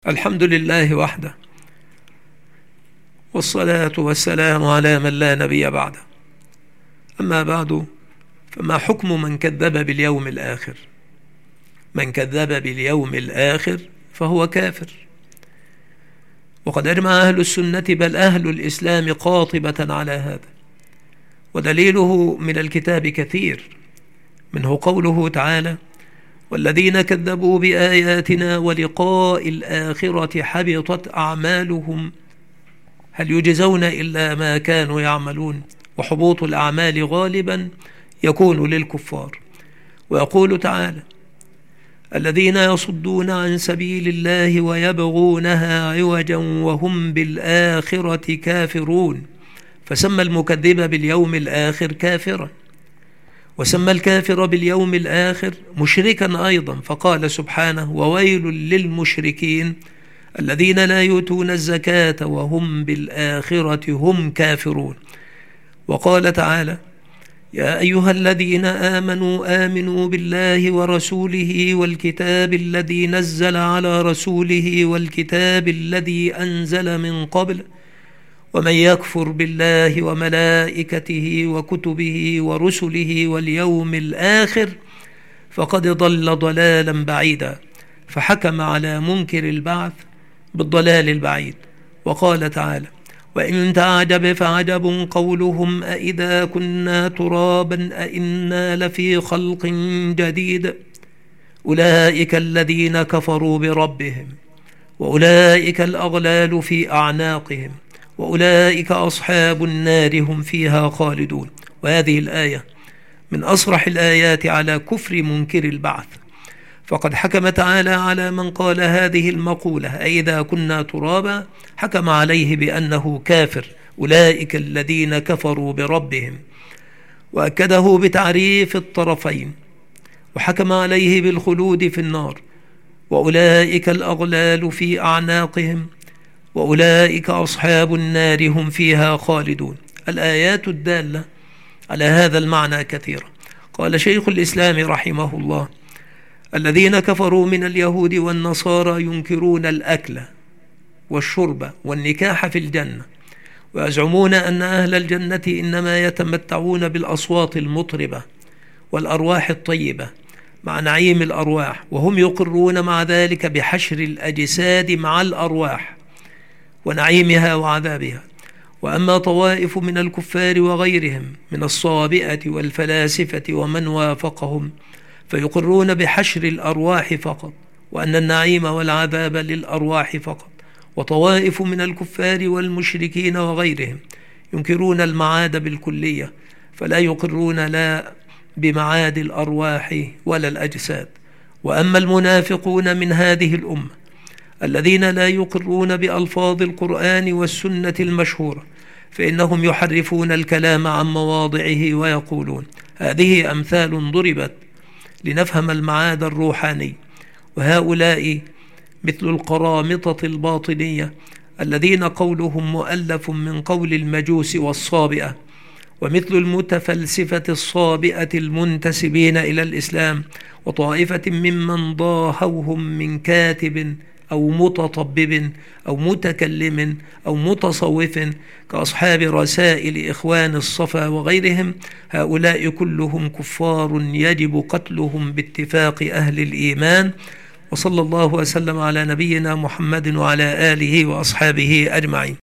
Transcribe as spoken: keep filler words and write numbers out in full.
الحمد لله وحده، والصلاة والسلام على من لا نبي بعده. أما بعد، فما حكم من كذب باليوم الآخر؟ من كذب باليوم الآخر فهو كافر، وقد أجمع أهل السنة بل أهل الإسلام قاطبة على هذا، ودليله من الكتاب كثير، منه قوله تعالى: والذين كذبوا بآياتنا ولقاء الآخرة حبطت أعمالهم هل يجزون إلا ما كانوا يعملون. وحبوط الأعمال غالبا يكون للكفار. ويقول تعالى: الذين يصدون عن سبيل الله ويبغونها عوجا وهم بالآخرة كافرون. فسمى المكذب باليوم الآخر كافرا، وسمى الكافر باليوم الآخر مشركا أيضا، فقال سبحانه: وويل للمشركين الذين لا يؤتون الزكاة وهم بالآخرة هم كافرون. وقال تعالى: يا أيها الذين آمنوا آمنوا بالله ورسوله والكتاب الذي نزل على رسوله والكتاب الذي أنزل من قبل ومن يكفر بالله وملائكته وكتبه ورسله واليوم الآخر فقد ضل ضلالا بعيدا. فحكم على منكر البعث بالضلال البعيد. وقال تعالى: وإن تعجب فعجب قولهم أإذا كنا ترابا أإنا لفي خلق جديد أولئك الذين كفروا بربهم وأولئك الأغلال في أعناقهم وأولئك أصحاب النار هم فيها خالدون. وهذه الآية من أصرح الآيات على كفر منكر البعث، فقد حكم تعالى على من قال هذه المقولة أإذا كنا ترابا، حكم عليه بأنه كافر، أولئك الذين كفروا بربهم، وأكده بتعريف الطرفين، وحكم عليه بالخلود في النار، وأولئك الأغلال في أعناقهم وأولئك أصحاب النار هم فيها خالدون. الآيات الدالة على هذا المعنى كثيرة. قال شيخ الإسلام رحمه الله: الذين كفروا من اليهود والنصارى ينكرون الأكل والشرب والنكاح في الجنة، ويزعمون أن أهل الجنة إنما يتمتعون بالأصوات المطربة والأرواح الطيبة مع نعيم الأرواح، وهم يقرون مع ذلك بحشر الأجساد مع الأرواح ونعيمها وعذابها. وأما طوائف من الكفار وغيرهم من الصابئة والفلاسفة ومن وافقهم فيقرون بحشر الأرواح فقط، وأن النعيم والعذاب للأرواح فقط. وطوائف من الكفار والمشركين وغيرهم ينكرون المعاد بالكلية، فلا يقرون لا بمعاد الأرواح ولا الأجساد. وأما المنافقون من هذه الأمة الذين لا يقرون بألفاظ القرآن والسنة المشهورة فإنهم يحرفون الكلام عن مواضعه ويقولون: هذه أمثال ضربت لنفهم المعاد الروحاني. وهؤلاء مثل القرامطة الباطنية الذين قولهم مؤلف من قول المجوس والصابئة، ومثل المتفلسفة الصابئة المنتسبين إلى الإسلام، وطائفة ممن ضاهوهم من كاتب أو متطبب أو متكلم أو متصوف كأصحاب رسائل إخوان الصفا وغيرهم. هؤلاء كلهم كفار يجب قتلهم باتفاق أهل الإيمان. وصلى الله وسلم على نبينا محمد وعلى آله وأصحابه أجمعين.